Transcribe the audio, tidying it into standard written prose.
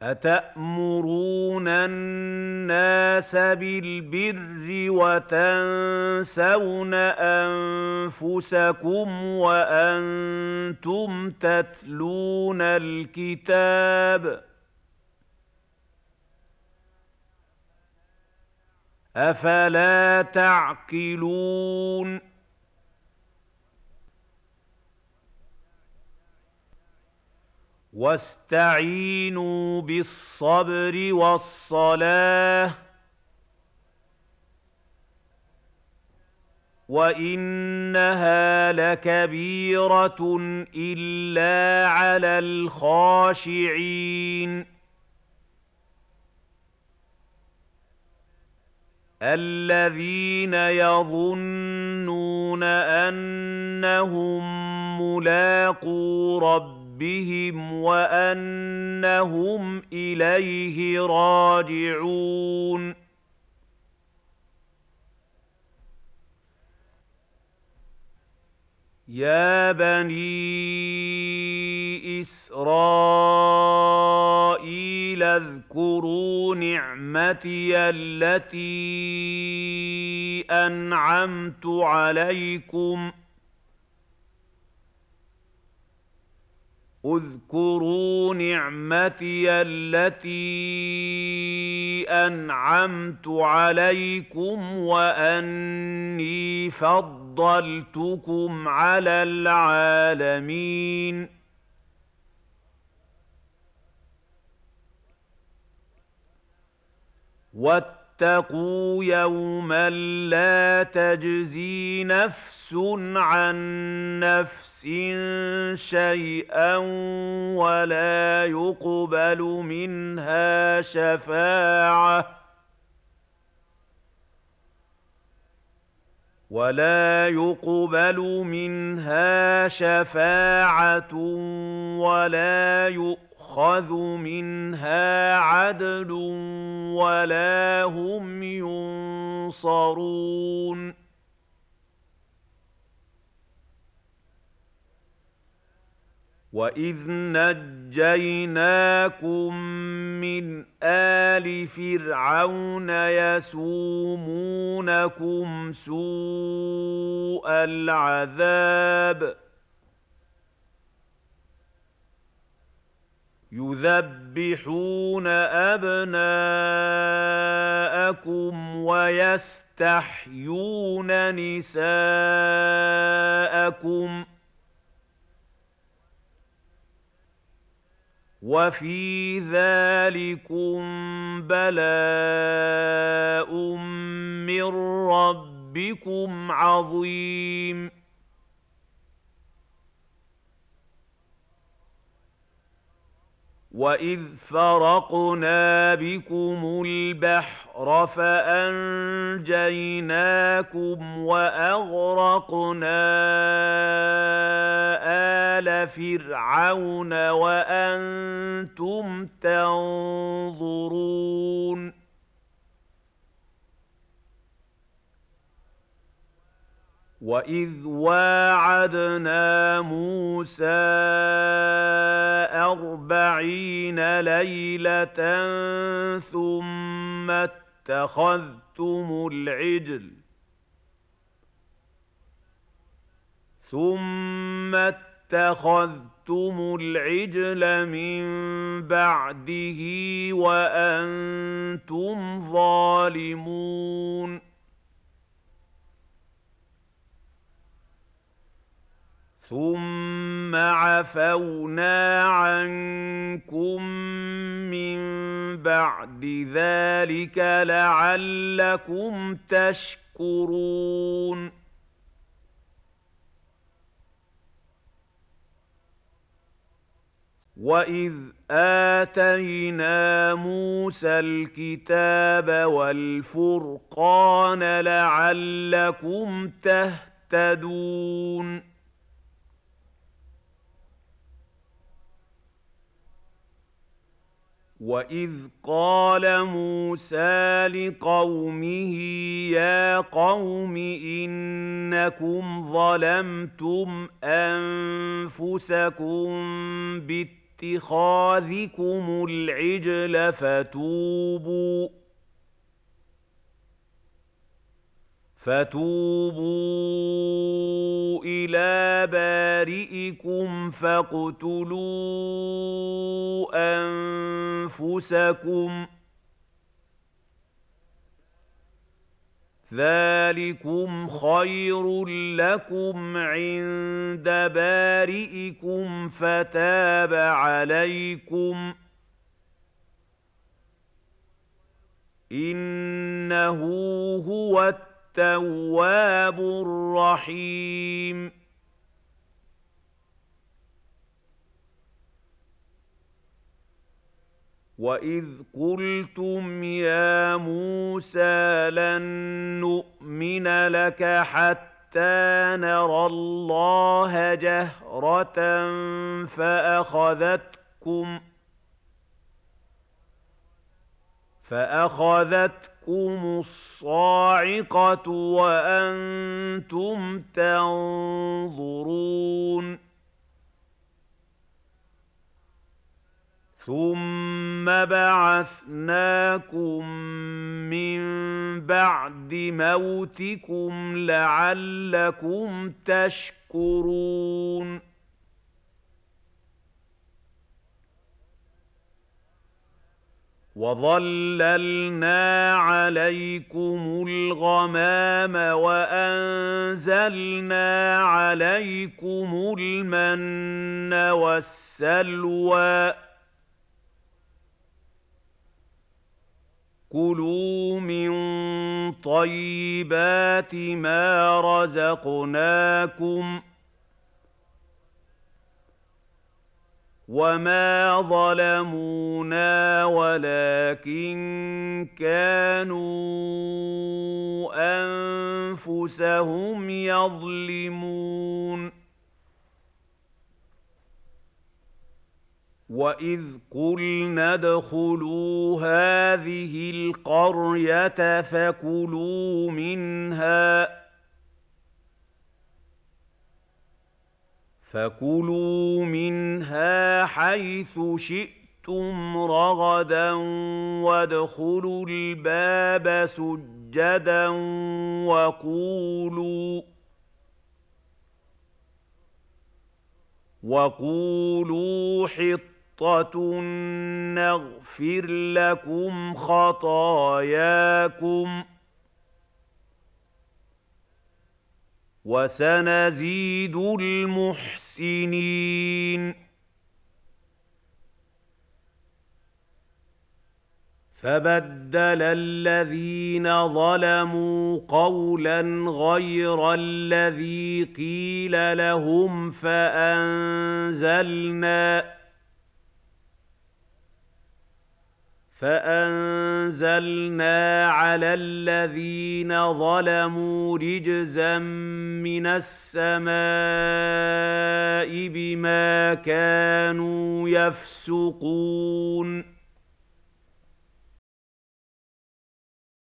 أتأمرون الناس بالبر وتنسون أنفسكم وأنتم تتلون الكتاب أفلا تعقلون واستعينوا بالصبر والصلاة وإنها لكبيرة إلا على الخاشعين الذين يظنون أنهم ملاقو ربهم وأنهم إليه راجعون يا بني إسرائيل اذكروا نعمتي التي أنعمت عليكم اذكروا نعمتي التي أنعمت عليكم وأني فضلتكم على العالمين واتقوا يوما لا تجزي نفس عن نفس شيئا ولا يقبل منها شفاعة ولا يؤخذ منها عدل ولا هم ينصرون وَإِذْ نَجَّيْنَاكُم مِّنْ آلِ فِرْعَوْنَ يَسُومُونَكُمْ سُوءَ الْعَذَابِ يُذَبِّحُونَ أَبْنَاءَكُمْ وَيَسْتَحْيُونَ نِسَاءَكُمْ ۚ وَفِي ذَٰلِكُم بَلَاءٌ مِّن رَّبِّكُمْ عَظِيمٌ وَإِذْ فَرَقْنَا بِكُمُ الْبَحْرَ فَأَنجَيْنَاكُمْ وَأَغْرَقْنَا آلَ فِرْعَوْنَ وَأَنتُمْ تَنظُرُونَ وَإِذْ وَاعَدْنَا مُوسَىٰ 40 لَيْلَةً ثُمَّ اتَّخَذْتُمُ الْعِجْلَ مِن بَعْدِهِ وَأَنتُمْ ظَالِمُونَ ثُمَّ عَفَوْنَا عَنكُم مِّن بَعْدِ ذَٰلِكَ لَعَلَّكُمْ تَشْكُرُونَ وَإِذْ آتَيْنَا مُوسَى الْكِتَابَ وَالْفُرْقَانَ لَعَلَّكُمْ تَهْتَدُونَ وَإِذْ قَالَ مُوسَىٰ لِقَوْمِهِ يَا قَوْمِ إِنَّكُمْ ظَلَمْتُمْ أَنفُسَكُم اتخاذكم العجل فتوبوا إلى بارئكم فاقتلوا أنفسكم ذلكم خير لكم عند بارئكم فتاب عليكم إنه هو التواب الرحيم وإذ قلتم يا موسى لن نؤمن لك حتى نرى الله جهرة فأخذتكم الصاعقة وأنتم تنظرون ثم بعثناكم من بعد موتكم لعلكم تشكرون وظللنا عليكم الغمام وأنزلنا عليكم المن والسلوى كلوا من طيبات ما رزقناكم وما ظلمونا ولكن كانوا أنفسهم يظلمون وإذ قلنا ادخلوا هذه القرية فكلوا منها حيث شئتم رغدا وادخلوا الباب سجدا وقولوا حطة نغفر لكم خطاياكم وسنزيد المحسنين فبدل الذين ظلموا قولا غير الذي قيل لهم فأنزلنا على الذين ظلموا رجزا من السماء بما كانوا يفسقون